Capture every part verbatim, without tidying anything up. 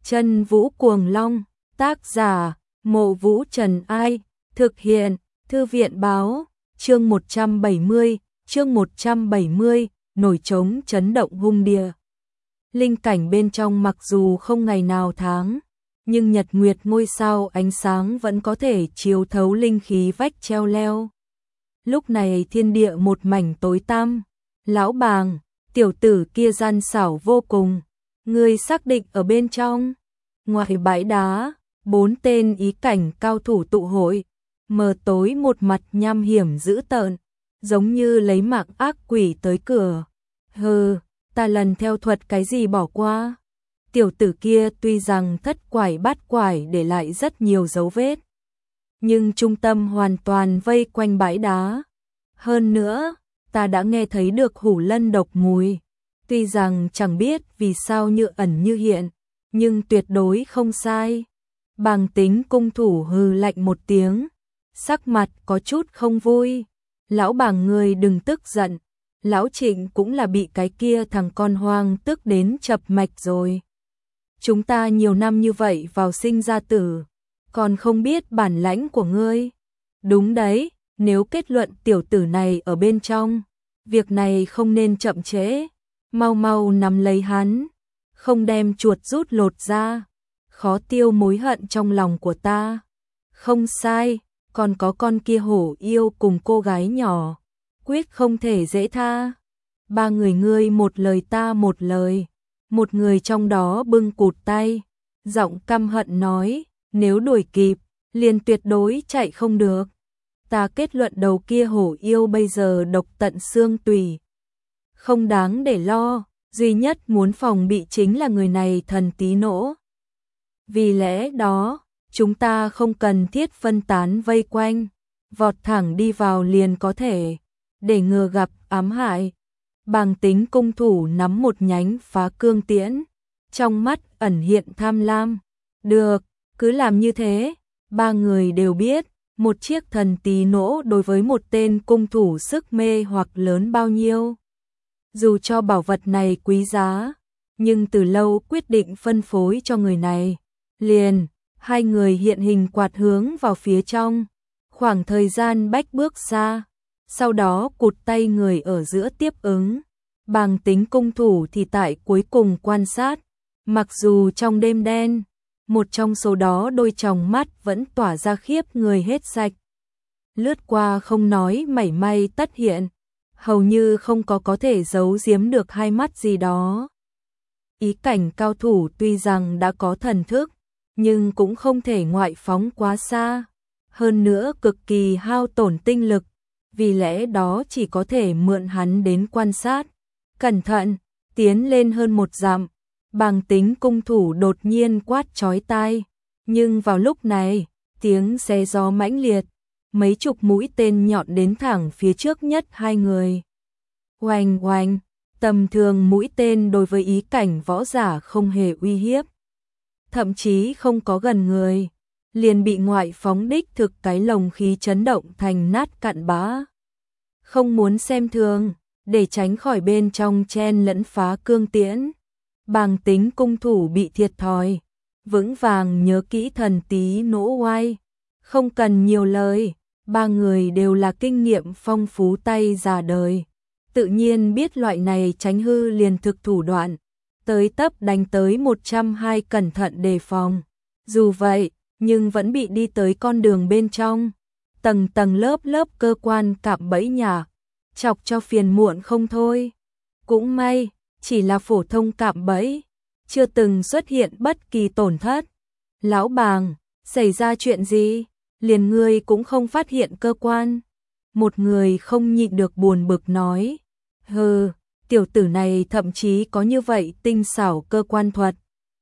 Chân Vũ Cuồng Long, tác giả, Mộ Vũ Trần Ai, thực hiện, Thư viện báo, chương một trăm bảy mươi, chương một trăm bảy mươi, nổi trống chấn động hung địa. Linh cảnh bên trong mặc dù không ngày nào tháng, nhưng nhật nguyệt ngôi sao ánh sáng vẫn có thể chiếu thấu linh khí vách treo leo. Lúc này thiên địa một mảnh tối tăm, lão bàng, tiểu tử kia gian xảo vô cùng, ngươi xác định ở bên trong. Ngoài bãi đá, bốn tên ý cảnh cao thủ tụ hội, mờ tối một mặt nham hiểm dữ tợn, giống như lấy mạng ác quỷ tới cửa. Hừ, ta lần theo thuật cái gì bỏ qua. Tiểu tử kia tuy rằng thất quải bát quải để lại rất nhiều dấu vết, nhưng trung tâm hoàn toàn vây quanh bãi đá. Hơn nữa, ta đã nghe thấy được hủ lân độc mùi. Tuy rằng chẳng biết vì sao như ẩn như hiện, nhưng tuyệt đối không sai. Bàng Tính cung thủ hừ lạnh một tiếng, sắc mặt có chút không vui. Lão Bàng người đừng tức giận, lão Trịnh cũng là bị cái kia thằng con hoang tức đến chập mạch rồi. Chúng ta nhiều năm như vậy vào sinh ra tử, còn không biết bản lãnh của ngươi. Đúng đấy, nếu kết luận tiểu tử này ở bên trong, việc này không nên chậm trễ, mau mau nắm lấy hắn, không đem chuột rút lột ra, khó tiêu mối hận trong lòng của ta. Không sai, còn có con kia hổ yêu cùng cô gái nhỏ, quyết không thể dễ tha. Ba người ngươi một lời ta một lời, một người trong đó bưng cụt tay, giọng căm hận nói, nếu đuổi kịp, liền tuyệt đối chạy không được. Ta kết luận đầu kia hổ yêu bây giờ độc tận xương tủy, không đáng để lo, duy nhất muốn phòng bị chính là người này thần tí nỗ. Vì lẽ đó, chúng ta không cần thiết phân tán vây quanh, vọt thẳng đi vào liền có thể, để ngừa gặp ám hại. Bàng Tính cung thủ nắm một nhánh phá cương tiễn, trong mắt ẩn hiện tham lam. Được, cứ làm như thế. Ba người đều biết, một chiếc thần tí nỗ đối với một tên cung thủ sức mê hoặc lớn bao nhiêu. Dù cho bảo vật này quý giá, nhưng từ lâu quyết định phân phối cho người này. Liền, hai người hiện hình quạt hướng vào phía trong, khoảng thời gian bách bước xa, sau đó cụt tay người ở giữa tiếp ứng. Bàng Tính cung thủ thì tại cuối cùng quan sát, mặc dù trong đêm đen, một trong số đó đôi tròng mắt vẫn tỏa ra khiếp người hết sạch. Lướt qua không nói mảy may tất hiện, hầu như không có có thể giấu giếm được hai mắt gì đó. Ý cảnh cao thủ tuy rằng đã có thần thức, nhưng cũng không thể ngoại phóng quá xa, hơn nữa cực kỳ hao tổn tinh lực, vì lẽ đó chỉ có thể mượn hắn đến quan sát. Cẩn thận, tiến lên hơn một dặm, Bàng Tính cung thủ đột nhiên quát chói tai, nhưng vào lúc này, tiếng xé gió mãnh liệt, mấy chục mũi tên nhọn đến thẳng phía trước nhất hai người. Oanh oanh, tầm thường mũi tên đối với ý cảnh võ giả không hề uy hiếp, thậm chí không có gần người, liền bị ngoại phóng đích thực cái lồng khí chấn động thành nát cặn bã. Không muốn xem thường, để tránh khỏi bên trong chen lẫn phá cương tiễn, Bàng Tính cung thủ bị thiệt thòi, vững vàng nhớ kỹ thần tí nỗ oai. Không cần nhiều lời, ba người đều là kinh nghiệm phong phú tay già đời, tự nhiên biết loại này tránh hư liền thực thủ đoạn, tới tấp đánh tới một trăm hai cẩn thận đề phòng. Dù vậy, nhưng vẫn bị đi tới con đường bên trong, tầng tầng lớp lớp cơ quan cạm bẫy nhà, chọc cho phiền muộn không thôi. Cũng may, chỉ là phổ thông cạm bẫy, chưa từng xuất hiện bất kỳ tổn thất. Lão Bàng, xảy ra chuyện gì? Liền ngươi cũng không phát hiện cơ quan. Một người không nhịn được buồn bực nói. Hừ, tiểu tử này thậm chí có như vậy tinh xảo cơ quan thuật.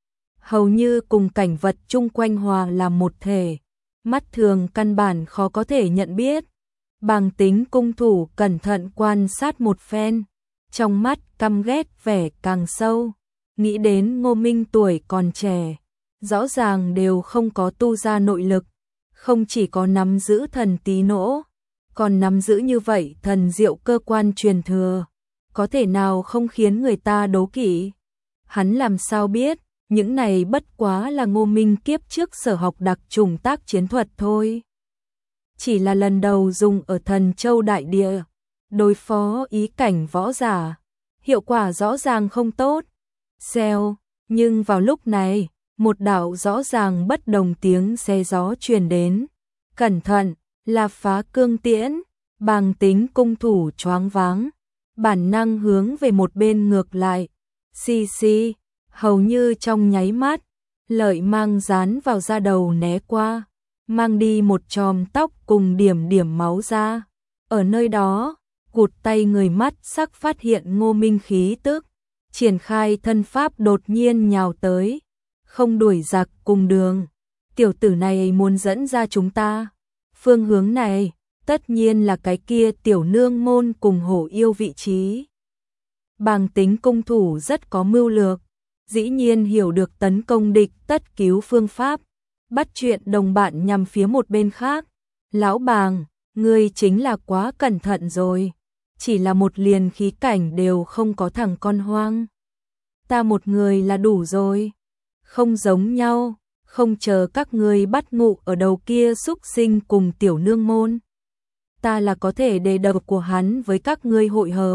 Hầu như cùng cảnh vật chung quanh hòa làm một thể, mắt thường căn bản khó có thể nhận biết. Bàng Tính cung thủ cẩn thận quan sát một phen, trong mắt căm ghét vẻ càng sâu, nghĩ đến Ngô Minh tuổi còn trẻ, rõ ràng đều không có tu ra nội lực, không chỉ có nắm giữ thần tí nỗ, còn nắm giữ như vậy thần diệu cơ quan truyền thừa, có thể nào không khiến người ta đố kỵ. Hắn làm sao biết, những này bất quá là Ngô Minh kiếp trước sở học đặc trùng tác chiến thuật thôi. Chỉ là lần đầu dùng ở Thần Châu Đại Địa, đối phó ý cảnh võ giả, hiệu quả rõ ràng không tốt. Xèo, nhưng vào lúc này, một đạo rõ ràng bất đồng tiếng xe gió truyền đến. Cẩn thận, là Phá Cương Tiễn. Bàng Tính cung thủ choáng váng, bản năng hướng về một bên ngược lại. Xì xì, hầu như trong nháy mắt, lợi mang dán vào da đầu né qua, mang đi một chòm tóc cùng điểm điểm máu ra. Ở nơi đó, cụt tay người mắt sắc phát hiện Ngô Minh khí tức, triển khai thân pháp đột nhiên nhào tới, không đuổi giặc cùng đường. Tiểu tử này muốn dẫn ra chúng ta. Phương hướng này, tất nhiên là cái kia tiểu nương môn cùng hổ yêu vị trí. Bàng Tính cung thủ rất có mưu lược, dĩ nhiên hiểu được tấn công địch tất cứu phương pháp, bắt chuyện đồng bạn nhằm phía một bên khác. Lão Bàng, ngươi chính là quá cẩn thận rồi, chỉ là một liền khí cảnh đều không có thằng con hoang. Ta một người là đủ rồi, không giống nhau, không chờ các ngươi bắt ngụ ở đầu kia xúc sinh cùng tiểu nương môn. Ta là có thể đề đập của hắn với các ngươi hội hợp.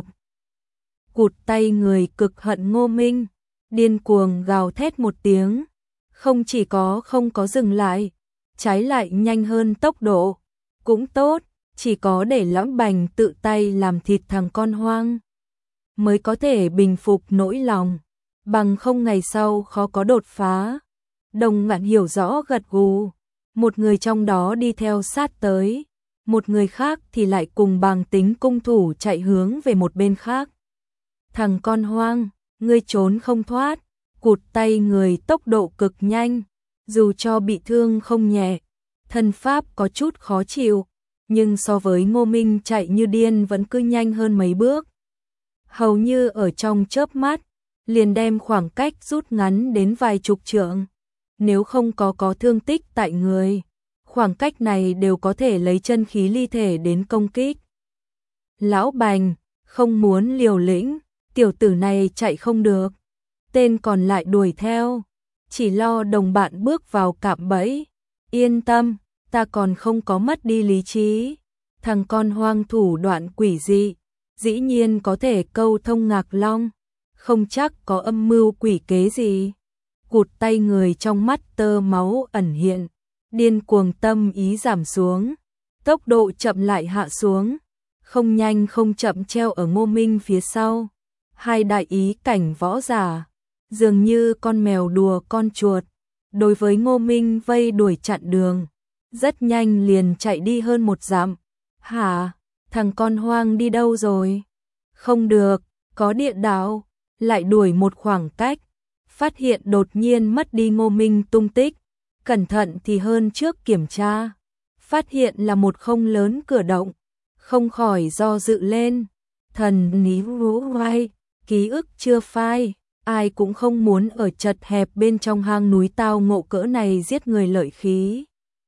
Cụt tay người cực hận Ngô Minh, điên cuồng gào thét một tiếng, không chỉ có không có dừng lại, trái lại nhanh hơn tốc độ. Cũng tốt, chỉ có để Lãm Bành tự tay làm thịt thằng con hoang, mới có thể bình phục nỗi lòng, bằng không ngày sau khó có đột phá. Đồng Ngạn hiểu rõ gật gù, một người trong đó đi theo sát tới, một người khác thì lại cùng Bàng Tính cung thủ chạy hướng về một bên khác. Thằng con hoang, ngươi trốn không thoát. Cụt tay người tốc độ cực nhanh, dù cho bị thương không nhẹ, thân pháp có chút khó chịu, nhưng so với Ngô Minh chạy như điên vẫn cứ nhanh hơn mấy bước. Hầu như ở trong chớp mắt, liền đem khoảng cách rút ngắn đến vài chục trượng. Nếu không có có thương tích tại người, khoảng cách này đều có thể lấy chân khí ly thể đến công kích. Lão Bành, không muốn liều lĩnh, tiểu tử này chạy không được. Tên còn lại đuổi theo, chỉ lo đồng bạn bước vào cạm bẫy. Yên tâm, ta còn không có mất đi lý trí. Thằng con hoang thủ đoạn quỷ dị, dĩ nhiên có thể câu thông Ngạc Long, không chắc có âm mưu quỷ kế gì. Cụt tay người trong mắt tơ máu ẩn hiện, điên cuồng tâm ý giảm xuống, tốc độ chậm lại hạ xuống, không nhanh không chậm treo ở Ngô Minh phía sau. Hai đại ý cảnh võ giả, dường như con mèo đùa con chuột, đối với Ngô Minh vây đuổi chặn đường, rất nhanh liền chạy đi hơn một dặm. Hả, thằng con hoang đi đâu rồi? Không được, có địa đạo, lại đuổi một khoảng cách, phát hiện đột nhiên mất đi Ngô Minh tung tích, cẩn thận thì hơn trước kiểm tra, phát hiện là một không lớn cửa động, không khỏi do dự lên. Thần ní vũ vai, ký ức chưa phai, ai cũng không muốn ở chật hẹp bên trong hang núi tao ngộ cỡ này giết người lợi khí.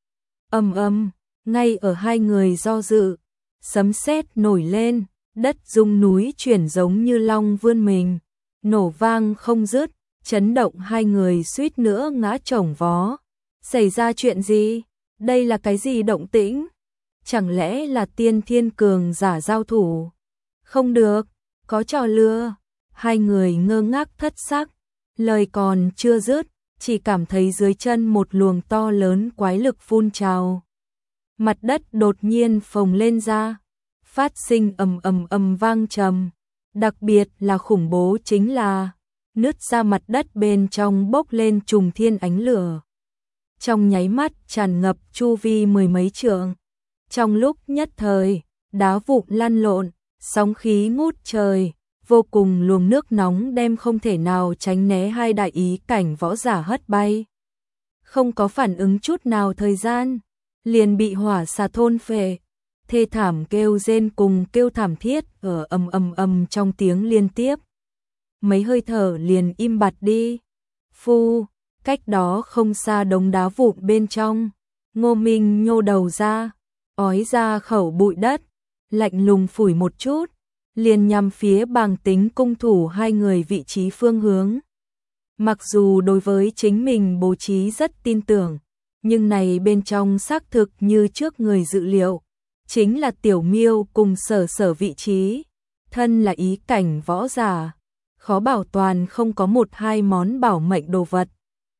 Ầm ầm, ngay ở hai người do dự, sấm sét nổi lên, đất rung núi chuyển giống như long vươn mình, nổ vang không dứt, chấn động hai người suýt nữa ngã chồng vó. Xảy ra chuyện gì? Đây là cái gì động tĩnh? Chẳng lẽ là tiên thiên cường giả giao thủ? Không được, có trò lừa. Hai người ngơ ngác thất sắc, lời còn chưa dứt, chỉ cảm thấy dưới chân một luồng to lớn quái lực phun trào. Mặt đất đột nhiên phồng lên ra, phát sinh ầm ầm ầm vang trầm, đặc biệt là khủng bố chính là nứt ra mặt đất bên trong bốc lên trùng thiên ánh lửa. Trong nháy mắt tràn ngập chu vi mười mấy trượng, trong lúc nhất thời, đá vụn lăn lộn, sóng khí ngút trời. Vô cùng luồng nước nóng đem không thể nào tránh né hai đại ý cảnh võ giả hất bay. Không có phản ứng chút nào thời gian, liền bị hỏa xà thôn phệ, thê thảm kêu rên cùng kêu thảm thiết ở ầm ầm ầm trong tiếng liên tiếp. Mấy hơi thở liền im bặt đi. Phu, cách đó không xa đống đá vụn bên trong, Ngô Minh nhô đầu ra, ói ra khẩu bụi đất, lạnh lùng phủi một chút, liền nhằm phía Bàng Tính cung thủ hai người vị trí phương hướng. Mặc dù đối với chính mình bố trí rất tin tưởng, nhưng này bên trong xác thực như trước người dự liệu, chính là Tiểu Miêu cùng Sở Sở vị trí, thân là ý cảnh võ giả, khó bảo toàn không có một hai món bảo mệnh đồ vật,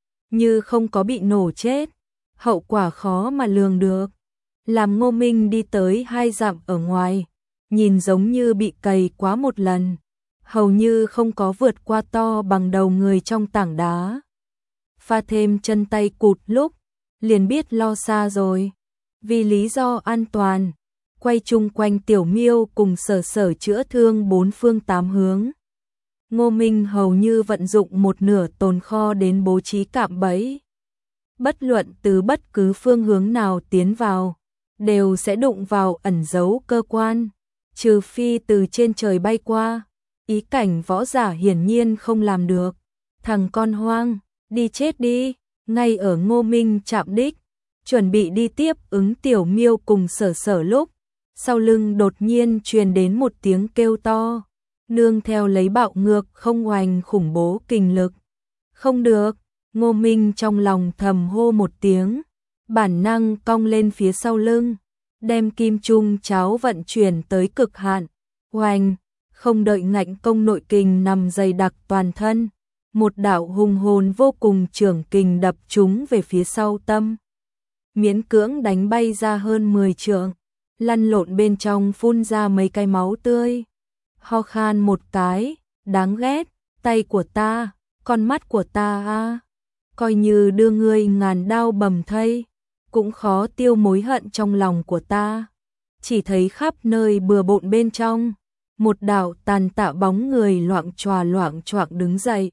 như không có bị nổ chết, hậu quả khó mà lường được. Làm Ngô Minh đi tới hai dặm ở ngoài, nhìn giống như bị cày quá một lần, hầu như không có vượt qua to bằng đầu người trong tảng đá. Pha thêm chân tay cụt lúc, liền biết lo xa rồi. Vì lý do an toàn, quay chung quanh Tiểu Miêu cùng Sở Sở chữa thương bốn phương tám hướng. Ngô Minh hầu như vận dụng một nửa tồn kho đến bố trí cạm bẫy. Bất luận từ bất cứ phương hướng nào tiến vào, đều sẽ đụng vào ẩn dấu cơ quan, trừ phi từ trên trời bay qua. Ý cảnh võ giả hiển nhiên không làm được. Thằng con hoang, đi chết đi. Ngay ở Ngô Minh chạm đích, chuẩn bị đi tiếp ứng Tiểu Miêu cùng Sở Sở lúc, sau lưng đột nhiên truyền đến một tiếng kêu to, nương theo lấy bạo ngược không oanh khủng bố kình lực. Không được, Ngô Minh trong lòng thầm hô một tiếng, bản năng cong lên phía sau lưng, đem kim trung cháo vận chuyển tới cực hạn. Oanh, không đợi ngạnh công nội kình nằm dày đặc toàn thân, một đạo hùng hồn vô cùng trưởng kình đập trúng về phía sau tâm, miễn cưỡng đánh bay ra hơn mười trượng, lăn lộn bên trong phun ra mấy cái máu tươi. Ho khan một cái, đáng ghét, tay của ta, con mắt của ta a, coi như đưa ngươi ngàn đao bầm thây, cũng khó tiêu mối hận trong lòng của ta. Chỉ thấy khắp nơi bừa bộn bên trong, một đạo tàn tạ bóng người loạng choạng loạng choạng đứng dậy.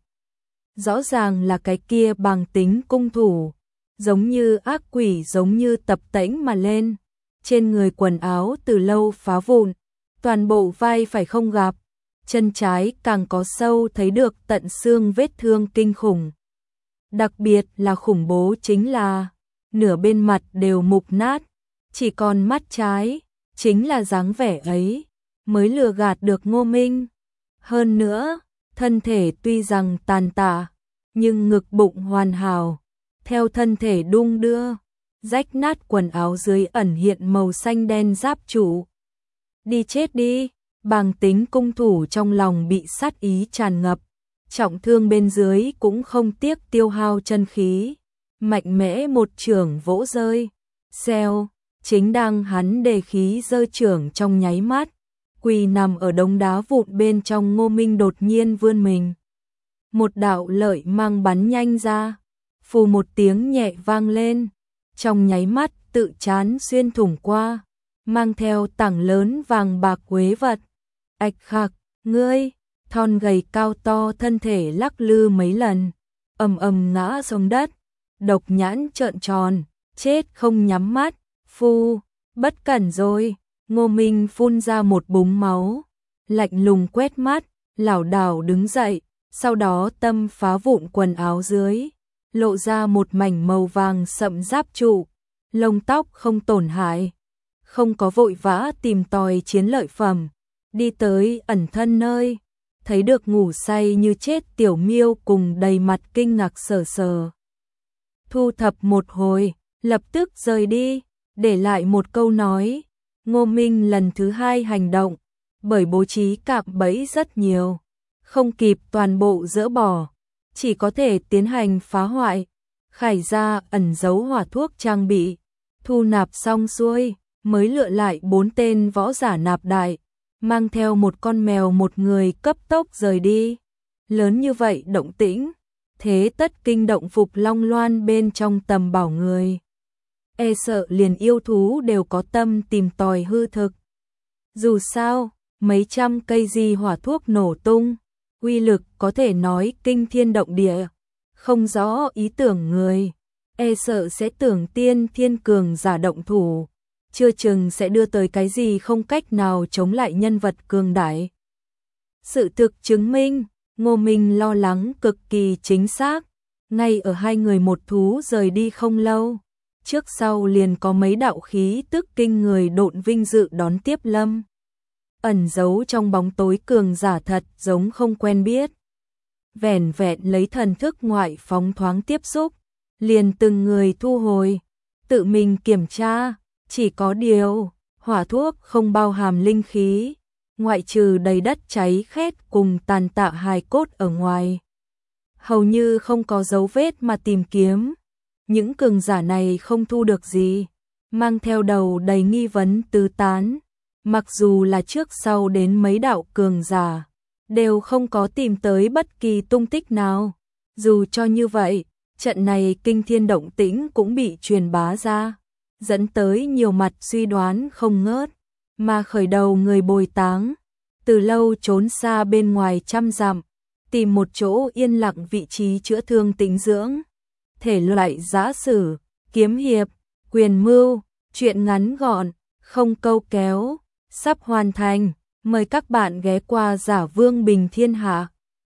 Rõ ràng là cái kia bằng tính cung thủ, giống như ác quỷ giống như tập tễnh mà lên, trên người quần áo từ lâu phá vụn, toàn bộ vai phải không gặp, chân trái càng có sâu thấy được tận xương vết thương kinh khủng. Đặc biệt là khủng bố chính là, nửa bên mặt đều mục nát, chỉ còn mắt trái, chính là dáng vẻ ấy, mới lừa gạt được Ngô Minh. Hơn nữa, thân thể tuy rằng tàn tạ, nhưng ngực bụng hoàn hảo, theo thân thể đung đưa, rách nát quần áo dưới ẩn hiện màu xanh đen giáp trụ. Đi chết đi, bàng tính cung thủ trong lòng bị sát ý tràn ngập, trọng thương bên dưới cũng không tiếc tiêu hao chân khí, mạnh mẽ một chưởng vỗ rơi, xèo, chính đang hắn đề khí giơ chưởng trong nháy mắt, quỳ nằm ở đống đá vụn bên trong Ngô Minh đột nhiên vươn mình. Một đạo lợi mang bắn nhanh ra, phù một tiếng nhẹ vang lên, trong nháy mắt tự chán xuyên thủng qua, mang theo tảng lớn vàng bạc quế vật. Ạch khạc, ngươi, thon gầy cao to thân thể lắc lư mấy lần, ầm ầm ngã xuống đất, độc nhãn trợn tròn, chết không nhắm mắt, phu, bất cẩn rồi. Ngô Minh phun ra một búng máu, lạnh lùng quét mắt, lảo đảo đứng dậy, sau đó tâm phá vụn quần áo dưới, lộ ra một mảnh màu vàng sậm giáp trụ, lông tóc không tổn hại, không có vội vã tìm tòi chiến lợi phẩm, đi tới ẩn thân nơi, thấy được ngủ say như chết Tiểu Miêu cùng đầy mặt kinh ngạc Sở Sở. Thu thập một hồi, lập tức rời đi, để lại một câu nói. Ngô Minh lần thứ hai hành động, bởi bố trí cạm bẫy rất nhiều, không kịp toàn bộ dỡ bỏ, chỉ có thể tiến hành phá hoại, khải ra ẩn giấu hỏa thuốc trang bị, thu nạp xong xuôi, mới lựa lại bốn tên võ giả nạp đại, mang theo một con mèo một người cấp tốc rời đi. Lớn như vậy động tĩnh, thế tất kinh động Phục Long Loan bên trong tầm bảo người. E sợ liền yêu thú đều có tâm tìm tòi hư thực. Dù sao, mấy trăm cây di hỏa thuốc nổ tung, uy lực có thể nói kinh thiên động địa, không rõ ý tưởng người, e sợ sẽ tưởng tiên thiên cường giả động thủ, chưa chừng sẽ đưa tới cái gì không cách nào chống lại nhân vật cường đại. Sự thực chứng minh, Ngô Minh lo lắng cực kỳ chính xác, ngay ở hai người một thú rời đi không lâu. Trước sau liền có mấy đạo khí tức kinh người độn vinh dự đón tiếp lâm. Ẩn giấu trong bóng tối cường giả thật giống không quen biết. vẻn vẹn lấy thần thức ngoại phóng thoáng tiếp xúc, liền từng người thu hồi, tự mình kiểm tra, chỉ có điều, hỏa thuốc không bao hàm linh khí, ngoại trừ đầy đất cháy khét cùng tàn tạ hài cốt ở ngoài. Hầu như không có dấu vết mà tìm kiếm, những cường giả này không thu được gì, mang theo đầu đầy nghi vấn tứ tán, mặc dù là trước sau đến mấy đạo cường giả, đều không có tìm tới bất kỳ tung tích nào. Dù cho như vậy, trận này kinh thiên động tĩnh cũng bị truyền bá ra, dẫn tới nhiều mặt suy đoán không ngớt, mà khởi đầu người bồi táng, từ lâu trốn xa bên ngoài trăm dặm, tìm một chỗ yên lặng vị trí chữa thương tĩnh dưỡng. Thể loại giã sử, kiếm hiệp, quyền mưu, truyện ngắn gọn, không câu kéo, sắp hoàn thành, mời các bạn ghé qua Giả Vương Bình Thiên Hạ.